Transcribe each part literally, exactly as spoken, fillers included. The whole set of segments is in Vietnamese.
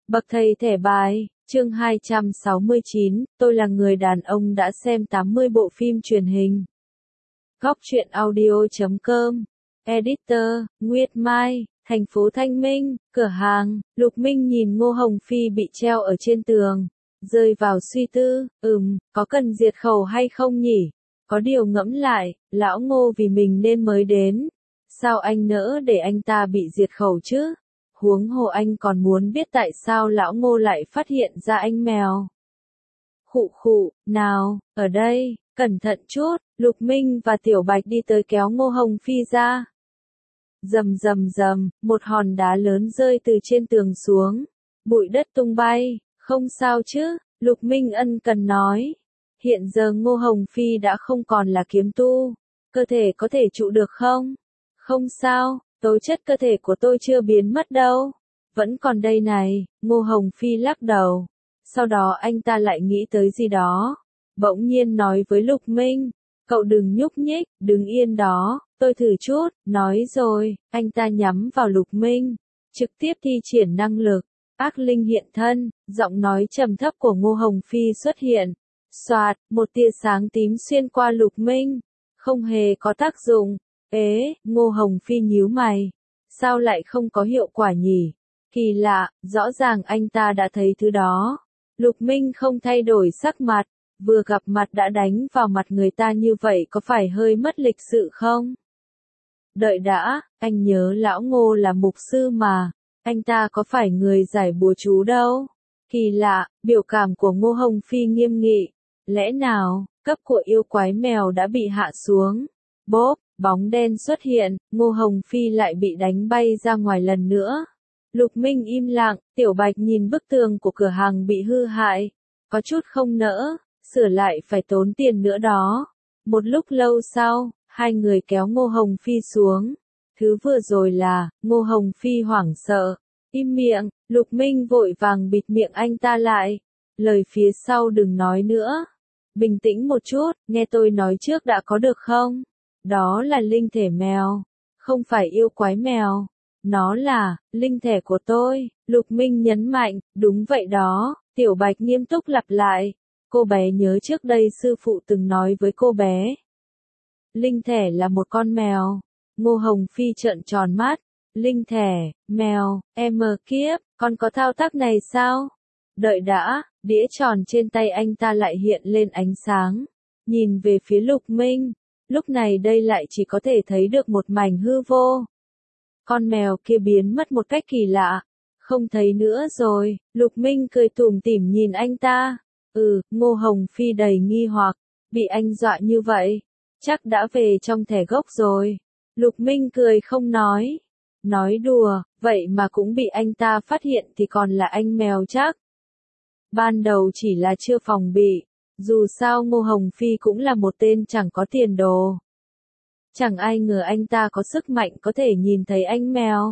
Bậc thầy thẻ bài, chương hai trăm sáu mươi chín, tôi là người đàn ông đã xem tám mươi bộ phim truyền hình. Góc truyện audio chấm com, Editor, Nguyệt Mai, thành phố Thanh Minh, cửa hàng, Lục Minh nhìn Ngô Hồng Phi bị treo ở trên tường, rơi vào suy tư, ừm, có cần diệt khẩu hay không nhỉ? Có điều ngẫm lại, lão Ngô vì mình nên mới đến. Sao anh nỡ để anh ta bị diệt khẩu chứ? Huống hồ anh còn muốn biết tại sao lão Ngô lại phát hiện ra anh mèo. Khụ khụ, nào, ở đây, cẩn thận chút, Lục Minh và Tiểu Bạch đi tới kéo Ngô Hồng Phi ra. Rầm rầm rầm, một hòn đá lớn rơi từ trên tường xuống, bụi đất tung bay, không sao chứ, Lục Minh ân cần nói. Hiện giờ Ngô Hồng Phi đã không còn là kiếm tu, cơ thể có thể trụ được không? Không sao, tố chất cơ thể của tôi chưa biến mất đâu, vẫn còn đây này, Ngô Hồng Phi lắc đầu. Sau đó anh ta lại nghĩ tới gì đó, bỗng nhiên nói với Lục Minh, cậu đừng nhúc nhích, đứng yên đó, tôi thử chút, nói rồi, anh ta nhắm vào Lục Minh, trực tiếp thi triển năng lực, ác linh hiện thân, giọng nói trầm thấp của Ngô Hồng Phi xuất hiện, xoạt, một tia sáng tím xuyên qua Lục Minh, không hề có tác dụng. Ế, Ngô Hồng Phi nhíu mày, sao lại không có hiệu quả nhỉ? Kỳ lạ, rõ ràng anh ta đã thấy thứ đó. Lục Minh không thay đổi sắc mặt, vừa gặp mặt đã đánh vào mặt người ta như vậy có phải hơi mất lịch sự không? Đợi đã, anh nhớ lão Ngô là mục sư mà, anh ta có phải người giải bùa chú đâu? Kỳ lạ, biểu cảm của Ngô Hồng Phi nghiêm nghị, lẽ nào, cấp của yêu quái mèo đã bị hạ xuống? Bốp, bóng đen xuất hiện, Ngô Hồng Phi lại bị đánh bay ra ngoài lần nữa. Lục Minh im lặng, Tiểu Bạch nhìn bức tường của cửa hàng bị hư hại, có chút không nỡ, sửa lại phải tốn tiền nữa đó. Một lúc lâu sau, hai người kéo Ngô Hồng Phi xuống. Thứ vừa rồi là, Ngô Hồng Phi hoảng sợ, im miệng, Lục Minh vội vàng bịt miệng anh ta lại. Lời phía sau đừng nói nữa. Bình tĩnh một chút, nghe tôi nói trước đã có được không? Đó là linh thể mèo, không phải yêu quái mèo. Nó là, linh thể của tôi, Lục Minh nhấn mạnh, đúng vậy đó, Tiểu Bạch nghiêm túc lặp lại. Cô bé nhớ trước đây sư phụ từng nói với cô bé. Linh thể là một con mèo. Ngô Hồng Phi trợn tròn mắt. Linh thể, mèo, em kiếp, con có thao tác này sao? Đợi đã, đĩa tròn trên tay anh ta lại hiện lên ánh sáng. Nhìn về phía Lục Minh. Lúc này đây lại chỉ có thể thấy được một mảnh hư vô. Con mèo kia biến mất một cách kỳ lạ. Không thấy nữa rồi, Lục Minh cười tủm tỉm nhìn anh ta. Ừ, Ngô Hồng Phi đầy nghi hoặc, bị anh dọa như vậy, chắc đã về trong thẻ gốc rồi. Lục Minh cười không nói. Nói đùa, vậy mà cũng bị anh ta phát hiện thì còn là anh mèo chắc. Ban đầu chỉ là chưa phòng bị. Dù sao Ngô Hồng Phi cũng là một tên chẳng có tiền đồ. Chẳng ai ngờ anh ta có sức mạnh có thể nhìn thấy anh mèo.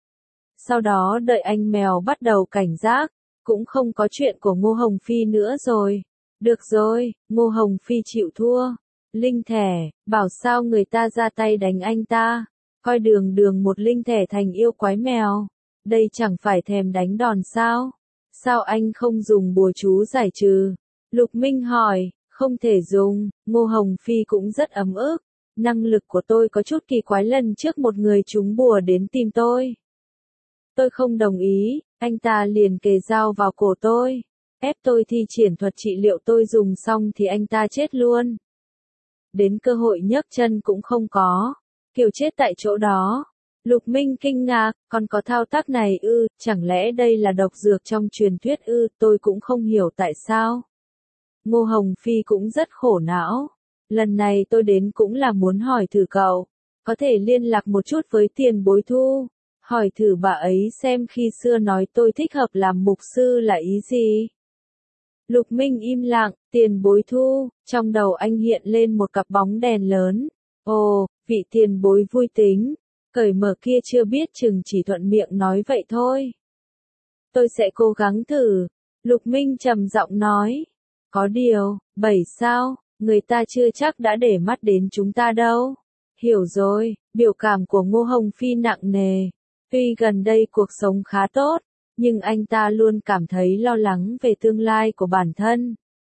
Sau đó đợi anh mèo bắt đầu cảnh giác, cũng không có chuyện của Ngô Hồng Phi nữa rồi. Được rồi, Ngô Hồng Phi chịu thua. Linh thể, bảo sao người ta ra tay đánh anh ta, coi đường đường một linh thể thành yêu quái mèo. Đây chẳng phải thèm đánh đòn sao? Sao anh không dùng bùa chú giải trừ? Lục Minh hỏi, không thể dùng, Ngô Hồng Phi cũng rất ấm ức. Năng lực của tôi có chút kỳ quái, lần trước một người trúng bùa đến tìm tôi. Tôi không đồng ý, anh ta liền kề dao vào cổ tôi. Ép tôi thi triển thuật trị liệu, tôi dùng xong thì anh ta chết luôn. Đến cơ hội nhấc chân cũng không có, kiểu chết tại chỗ đó. Lục Minh kinh ngạc, còn có thao tác này ư, chẳng lẽ đây là độc dược trong truyền thuyết ư, tôi cũng không hiểu tại sao. Ngô Hồng Phi cũng rất khổ não. Lần này tôi đến cũng là muốn hỏi thử cậu, có thể liên lạc một chút với tiền bối Thu, hỏi thử bà ấy xem khi xưa nói tôi thích hợp làm mục sư là ý gì. Lục Minh im lặng, tiền bối Thu, trong đầu anh hiện lên một cặp bóng đèn lớn. Ồ, vị tiền bối vui tính, cởi mở kia chưa biết chừng chỉ thuận miệng nói vậy thôi. Tôi sẽ cố gắng thử, Lục Minh trầm giọng nói. Có điều, bảy sao, người ta chưa chắc đã để mắt đến chúng ta đâu. Hiểu rồi, biểu cảm của Ngô Hồng Phi nặng nề. Tuy gần đây cuộc sống khá tốt, nhưng anh ta luôn cảm thấy lo lắng về tương lai của bản thân.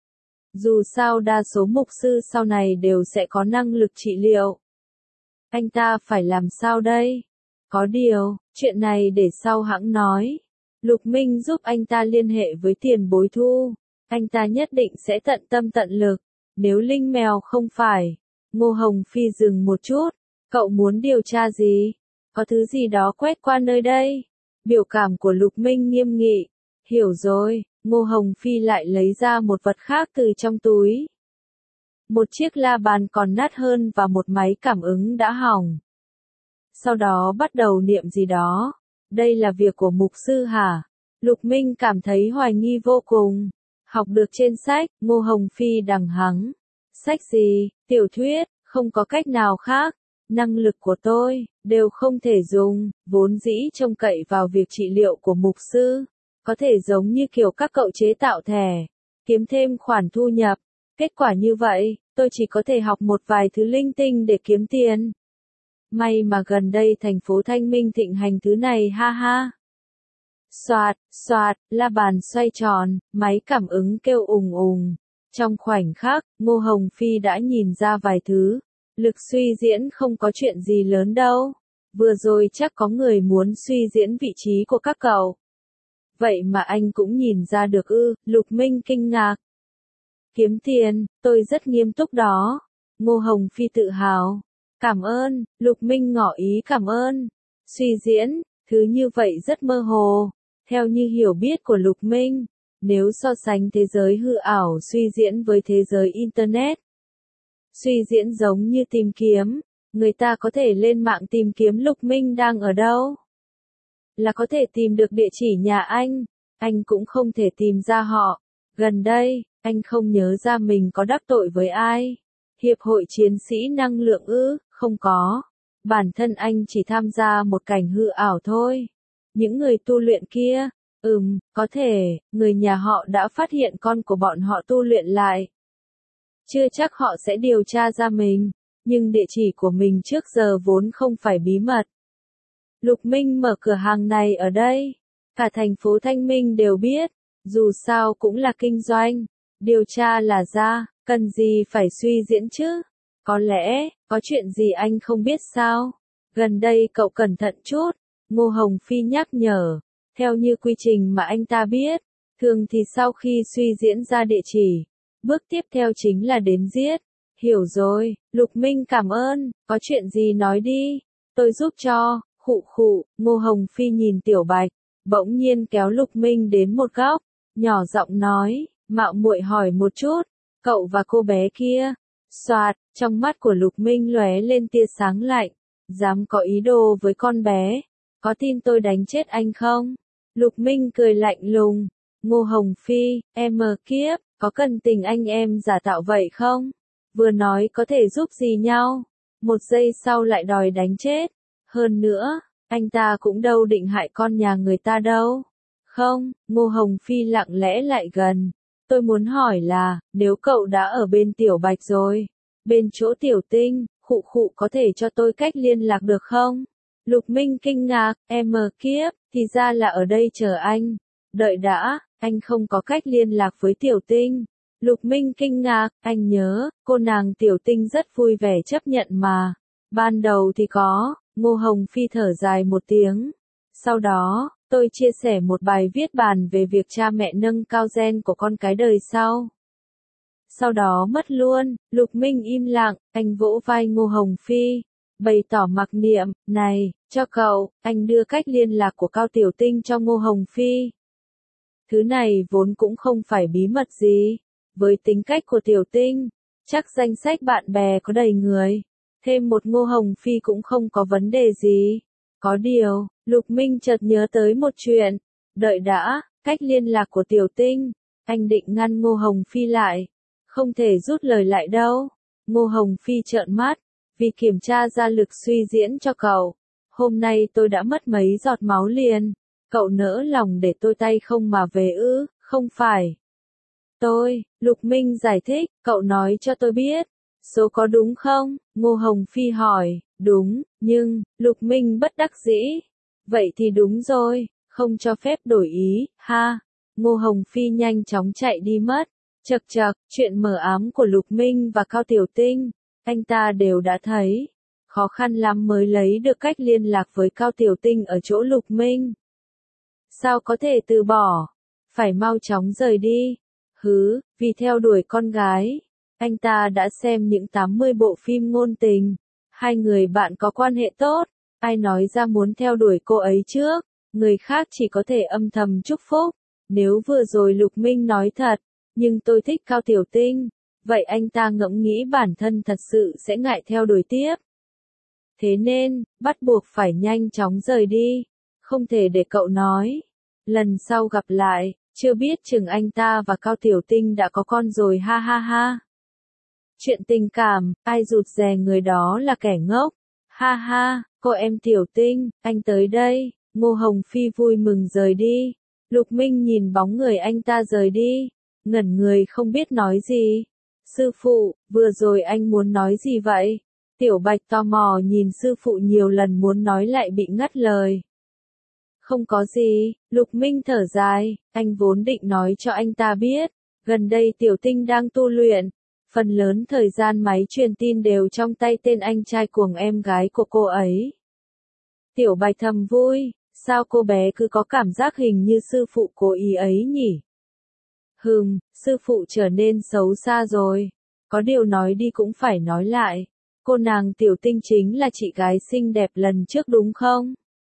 Dù sao đa số mục sư sau này đều sẽ có năng lực trị liệu. Anh ta phải làm sao đây? Có điều, chuyện này để sau hãng nói. Lục Minh giúp anh ta liên hệ với tiền bối thu. Anh ta nhất định sẽ tận tâm tận lực. Nếu Linh Mèo không phải. Ngô Hồng Phi dừng một chút. Cậu muốn điều tra gì? Có thứ gì đó quét qua nơi đây? Biểu cảm của Lục Minh nghiêm nghị. Hiểu rồi, Ngô Hồng Phi lại lấy ra một vật khác từ trong túi. Một chiếc la bàn còn nát hơn và một máy cảm ứng đã hỏng. Sau đó bắt đầu niệm gì đó. Đây là việc của mục sư hả? Lục Minh cảm thấy hoài nghi vô cùng. Học được trên sách, Ngô Hồng Phi đằng hắng. Sách gì? Tiểu thuyết, không có cách nào khác. Năng lực của tôi, đều không thể dùng, vốn dĩ trông cậy vào việc trị liệu của mục sư. Có thể giống như kiểu các cậu chế tạo thẻ, kiếm thêm khoản thu nhập. Kết quả như vậy, tôi chỉ có thể học một vài thứ linh tinh để kiếm tiền. May mà gần đây thành phố Thanh Minh thịnh hành thứ này ha ha. Xoạt, xoạt, la bàn xoay tròn, máy cảm ứng kêu ùng ùng. Trong khoảnh khắc, Ngô Hồng Phi đã nhìn ra vài thứ. Lực suy diễn không có chuyện gì lớn đâu. Vừa rồi chắc có người muốn suy diễn vị trí của các cậu. Vậy mà anh cũng nhìn ra được ư, Lục Minh kinh ngạc. Kiếm tiền, tôi rất nghiêm túc đó. Ngô Hồng Phi tự hào. Cảm ơn, Lục Minh ngỏ ý cảm ơn. Suy diễn, thứ như vậy rất mơ hồ. Theo như hiểu biết của Lục Minh, nếu so sánh thế giới hư ảo suy diễn với thế giới Internet. Suy diễn giống như tìm kiếm, người ta có thể lên mạng tìm kiếm Lục Minh đang ở đâu. Là có thể tìm được địa chỉ nhà anh, anh cũng không thể tìm ra họ. Gần đây, anh không nhớ ra mình có đắc tội với ai. Hiệp hội chiến sĩ năng lượng ư, không có. Bản thân anh chỉ tham gia một cảnh hư ảo thôi. Những người tu luyện kia, ừm, có thể, người nhà họ đã phát hiện con của bọn họ tu luyện lại. Chưa chắc họ sẽ điều tra ra mình, nhưng địa chỉ của mình trước giờ vốn không phải bí mật. Lục Minh mở cửa hàng này ở đây. Cả thành phố Thanh Minh đều biết, dù sao cũng là kinh doanh. Điều tra là ra, cần gì phải suy diễn chứ? Có lẽ, có chuyện gì anh không biết sao? Gần đây cậu cẩn thận chút, Ngô Hồng Phi nhắc nhở. Theo như quy trình mà anh ta biết, thường thì sau khi suy diễn ra địa chỉ, bước tiếp theo chính là đến giết. Hiểu rồi, Lục Minh cảm ơn, có chuyện gì nói đi, tôi giúp cho. Khụ khụ, Ngô Hồng Phi nhìn Tiểu Bạch, bỗng nhiên kéo Lục Minh đến một góc, nhỏ giọng nói, mạo muội hỏi một chút, cậu và cô bé kia. Soạt, trong mắt của Lục Minh lóe lên tia sáng lạnh, dám có ý đồ với con bé, có tin tôi đánh chết anh không? Lục Minh cười lạnh lùng, Ngô Hồng Phi, em mờ kiếp, có cần tình anh em giả tạo vậy không? Vừa nói có thể giúp gì nhau, một giây sau lại đòi đánh chết. Hơn nữa, anh ta cũng đâu định hại con nhà người ta đâu. Không, Ngô Hồng Phi lặng lẽ lại gần. Tôi muốn hỏi là, nếu cậu đã ở bên Tiểu Bạch rồi, bên chỗ Tiểu Tinh, khụ khụ có thể cho tôi cách liên lạc được không? Lục Minh kinh ngạc, em mờ kiếp, thì ra là ở đây chờ anh. Đợi đã, anh không có cách liên lạc với Tiểu Tinh. Lục Minh kinh ngạc, anh nhớ, cô nàng Tiểu Tinh rất vui vẻ chấp nhận mà. Ban đầu thì có. Ngô Hồng Phi thở dài một tiếng. Sau đó, tôi chia sẻ một bài viết bàn về việc cha mẹ nâng cao gen của con cái đời sau. Sau đó mất luôn, Lục Minh im lặng, anh vỗ vai Ngô Hồng Phi, bày tỏ mặc niệm, này, cho cậu, anh đưa cách liên lạc của Cao Tiểu Tinh cho Ngô Hồng Phi. Thứ này vốn cũng không phải bí mật gì, với tính cách của Tiểu Tinh, chắc danh sách bạn bè có đầy người. Thêm một Ngô Hồng Phi cũng không có vấn đề gì. Có điều, Lục Minh chợt nhớ tới một chuyện. Đợi đã, cách liên lạc của Tiểu Tinh. Anh định ngăn Ngô Hồng Phi lại. Không thể rút lời lại đâu. Ngô Hồng Phi trợn mắt. Vì kiểm tra ra lực suy diễn cho cậu. Hôm nay tôi đã mất mấy giọt máu liền. Cậu nỡ lòng để tôi tay không mà về ư, không phải. Tôi, Lục Minh giải thích, cậu nói cho tôi biết. Số có đúng không? Ngô Hồng Phi hỏi, đúng, nhưng, Lục Minh bất đắc dĩ. Vậy thì đúng rồi, không cho phép đổi ý, ha. Ngô Hồng Phi nhanh chóng chạy đi mất. Chậc chậc, chuyện mờ ám của Lục Minh và Cao Tiểu Tinh, anh ta đều đã thấy. Khó khăn lắm mới lấy được cách liên lạc với Cao Tiểu Tinh ở chỗ Lục Minh. Sao có thể từ bỏ? Phải mau chóng rời đi. Hứ, vì theo đuổi con gái. Anh ta đã xem những tám mươi bộ phim ngôn tình. Hai người bạn có quan hệ tốt. Ai nói ra muốn theo đuổi cô ấy trước? Người khác chỉ có thể âm thầm chúc phúc. Nếu vừa rồi Lục Minh nói thật, nhưng tôi thích Cao Tiểu Tinh, vậy anh ta ngẫm nghĩ bản thân thật sự sẽ ngại theo đuổi tiếp. Thế nên, bắt buộc phải nhanh chóng rời đi. Không thể để cậu nói. Lần sau gặp lại, chưa biết chừng anh ta và Cao Tiểu Tinh đã có con rồi ha ha ha. Chuyện tình cảm, ai rụt rè người đó là kẻ ngốc. Ha ha, cô em Tiểu Tinh, anh tới đây. Ngô Hồng Phi vui mừng rời đi. Lục Minh nhìn bóng người anh ta rời đi, ngẩn người không biết nói gì. Sư phụ, vừa rồi anh muốn nói gì vậy? Tiểu Bạch tò mò nhìn sư phụ nhiều lần muốn nói lại bị ngắt lời. Không có gì, Lục Minh thở dài, anh vốn định nói cho anh ta biết, gần đây Tiểu Tinh đang tu luyện, phần lớn thời gian máy truyền tin đều trong tay tên anh trai cuồng em gái của cô ấy. Tiểu Bạch thầm vui, sao cô bé cứ có cảm giác hình như sư phụ cố ý ấy nhỉ? Hừm, sư phụ trở nên xấu xa rồi, có điều nói đi cũng phải nói lại, cô nàng Tiểu Tinh chính là chị gái xinh đẹp lần trước đúng không?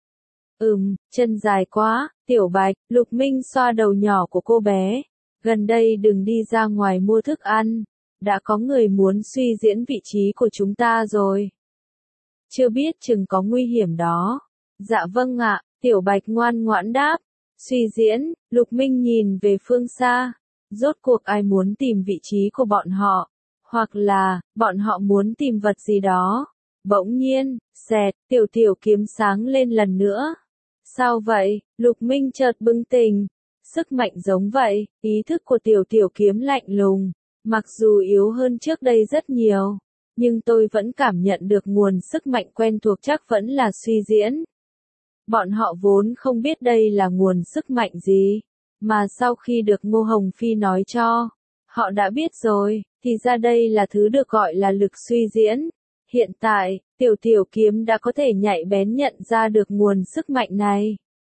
Ừm, chân dài quá, Tiểu Bạch. Lục Minh xoa đầu nhỏ của cô bé. Gần đây đừng đi ra ngoài mua thức ăn. Đã có người muốn suy diễn vị trí của chúng ta rồi. Chưa biết chừng có nguy hiểm đó. Dạ vâng ạ, Tiểu Bạch ngoan ngoãn đáp. Suy diễn, Lục Minh nhìn về phương xa. Rốt cuộc ai muốn tìm vị trí của bọn họ? Hoặc là, bọn họ muốn tìm vật gì đó? Bỗng nhiên, xẹt, tiểu tiểu kiếm sáng lên lần nữa. Sao vậy? Lục Minh chợt bừng tỉnh. Sức mạnh giống vậy, ý thức của tiểu tiểu kiếm lạnh lùng. Mặc dù yếu hơn trước đây rất nhiều, nhưng tôi vẫn cảm nhận được nguồn sức mạnh quen thuộc chắc vẫn là suy diễn. Bọn họ vốn không biết đây là nguồn sức mạnh gì, mà sau khi được Ngô Hồng Phi nói cho, họ đã biết rồi, thì ra đây là thứ được gọi là lực suy diễn. Hiện tại, tiểu tiểu kiếm đã có thể nhạy bén nhận ra được nguồn sức mạnh này.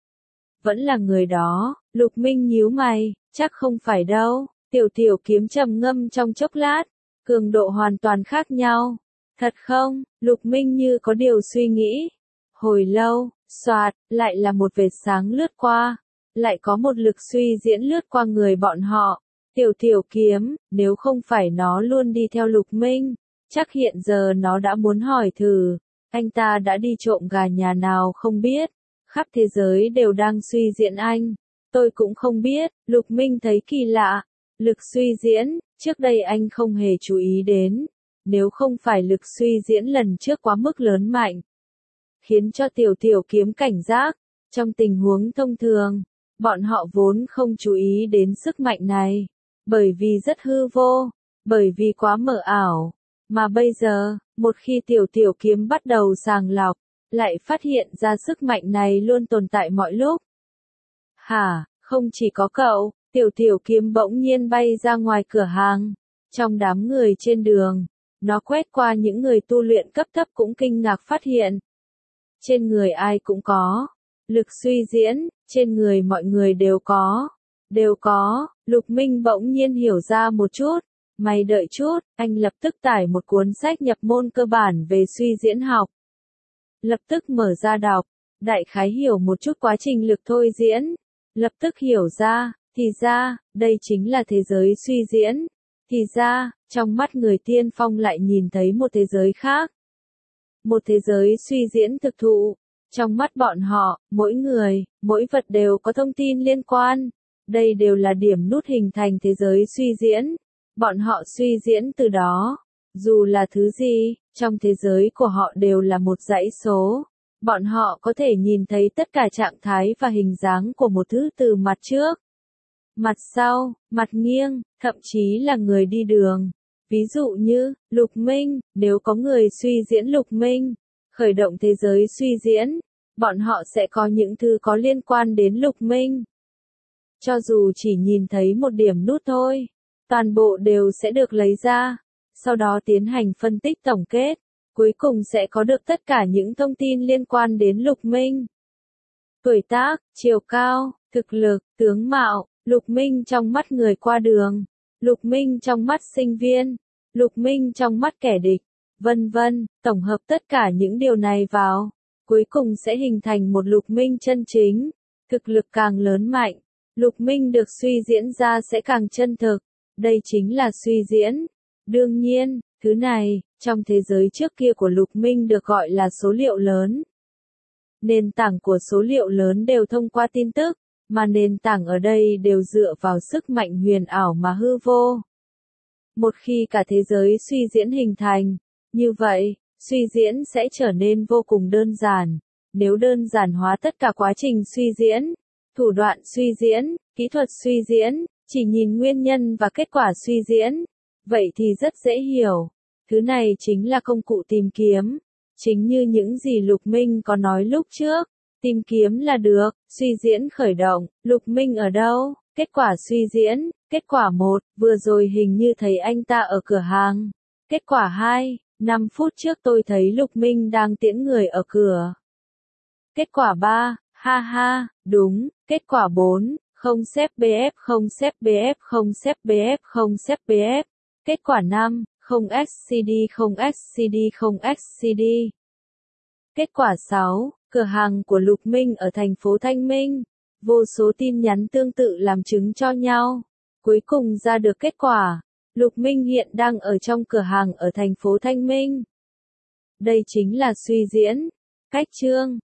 Vẫn là người đó, Lục Minh nhíu mày, chắc không phải đâu. Tiểu tiểu kiếm trầm ngâm trong chốc lát, cường độ hoàn toàn khác nhau. Thật không? Lục Minh như có điều suy nghĩ. Hồi lâu, xoạt, lại là một vệt sáng lướt qua. Lại có một lực suy diễn lướt qua người bọn họ. Tiểu tiểu kiếm, nếu không phải nó luôn đi theo Lục Minh, chắc hiện giờ nó đã muốn hỏi thử, anh ta đã đi trộm gà nhà nào không biết. Khắp thế giới đều đang suy diễn anh. Tôi cũng không biết, Lục Minh thấy kỳ lạ. Lực suy diễn, trước đây anh không hề chú ý đến. Nếu không phải lực suy diễn lần trước quá mức lớn mạnh, khiến cho tiểu tiểu kiếm cảnh giác. Trong tình huống thông thường, bọn họ vốn không chú ý đến sức mạnh này. Bởi vì rất hư vô, bởi vì quá mờ ảo. Mà bây giờ, một khi tiểu tiểu kiếm bắt đầu sàng lọc, lại phát hiện ra sức mạnh này luôn tồn tại mọi lúc. Hả, không chỉ có cậu, tiểu tiểu kiếm bỗng nhiên bay ra ngoài cửa hàng. Trong đám người trên đường, nó quét qua những người tu luyện cấp thấp cũng kinh ngạc phát hiện. Trên người ai cũng có. Lực suy diễn, trên người mọi người đều có. Đều có, Lục Minh bỗng nhiên hiểu ra một chút. Mày đợi chút, anh lập tức tải một cuốn sách nhập môn cơ bản về suy diễn học. Lập tức mở ra đọc, đại khái hiểu một chút quá trình lực thôi diễn. Lập tức hiểu ra, thì ra, đây chính là thế giới suy diễn. Thì ra, trong mắt người tiên phong lại nhìn thấy một thế giới khác. Một thế giới suy diễn thực thụ. Trong mắt bọn họ, mỗi người, mỗi vật đều có thông tin liên quan. Đây đều là điểm nút hình thành thế giới suy diễn. Bọn họ suy diễn từ đó. Dù là thứ gì, trong thế giới của họ đều là một dãy số. Bọn họ có thể nhìn thấy tất cả trạng thái và hình dáng của một thứ từ mặt trước, mặt sau, mặt nghiêng, thậm chí là người đi đường. Ví dụ như, Lục Minh, nếu có người suy diễn Lục Minh, khởi động thế giới suy diễn, bọn họ sẽ có những thứ có liên quan đến Lục Minh. Cho dù chỉ nhìn thấy một điểm nút thôi, toàn bộ đều sẽ được lấy ra, sau đó tiến hành phân tích tổng kết, cuối cùng sẽ có được tất cả những thông tin liên quan đến Lục Minh. Tuổi tác, chiều cao, thực lực, tướng mạo, Lục Minh trong mắt người qua đường, Lục Minh trong mắt sinh viên, Lục Minh trong mắt kẻ địch, vân vân, tổng hợp tất cả những điều này vào, cuối cùng sẽ hình thành một Lục Minh chân chính. Thực lực càng lớn mạnh, Lục Minh được suy diễn ra sẽ càng chân thực, đây chính là suy diễn. Đương nhiên, thứ này, trong thế giới trước kia của Lục Minh được gọi là số liệu lớn. Nền tảng của số liệu lớn đều thông qua tin tức, mà nền tảng ở đây đều dựa vào sức mạnh huyền ảo mà hư vô. Một khi cả thế giới suy diễn hình thành, như vậy, suy diễn sẽ trở nên vô cùng đơn giản. Nếu đơn giản hóa tất cả quá trình suy diễn, thủ đoạn suy diễn, kỹ thuật suy diễn, chỉ nhìn nguyên nhân và kết quả suy diễn, vậy thì rất dễ hiểu. Thứ này chính là công cụ tìm kiếm. Chính như những gì Lục Minh có nói lúc trước, tìm kiếm là được, suy diễn khởi động, Lục Minh ở đâu? Kết quả suy diễn, kết quả một, vừa rồi hình như thấy anh ta ở cửa hàng. Kết quả hai, năm phút trước tôi thấy Lục Minh đang tiễn người ở cửa. Kết quả ba, ha ha, đúng, kết quả bốn, không xếp bê ép không xếp bê ép không xếp bê ép không xếp bê ép. Kết quả năm, không ét xê đê không ét xê đê không ét xê đê. Kết quả sáu, cửa hàng của Lục Minh ở thành phố Thanh Minh. Vô số tin nhắn tương tự làm chứng cho nhau. Cuối cùng ra được kết quả. Lục Minh hiện đang ở trong cửa hàng ở thành phố Thanh Minh. Đây chính là suy diễn. Cách chương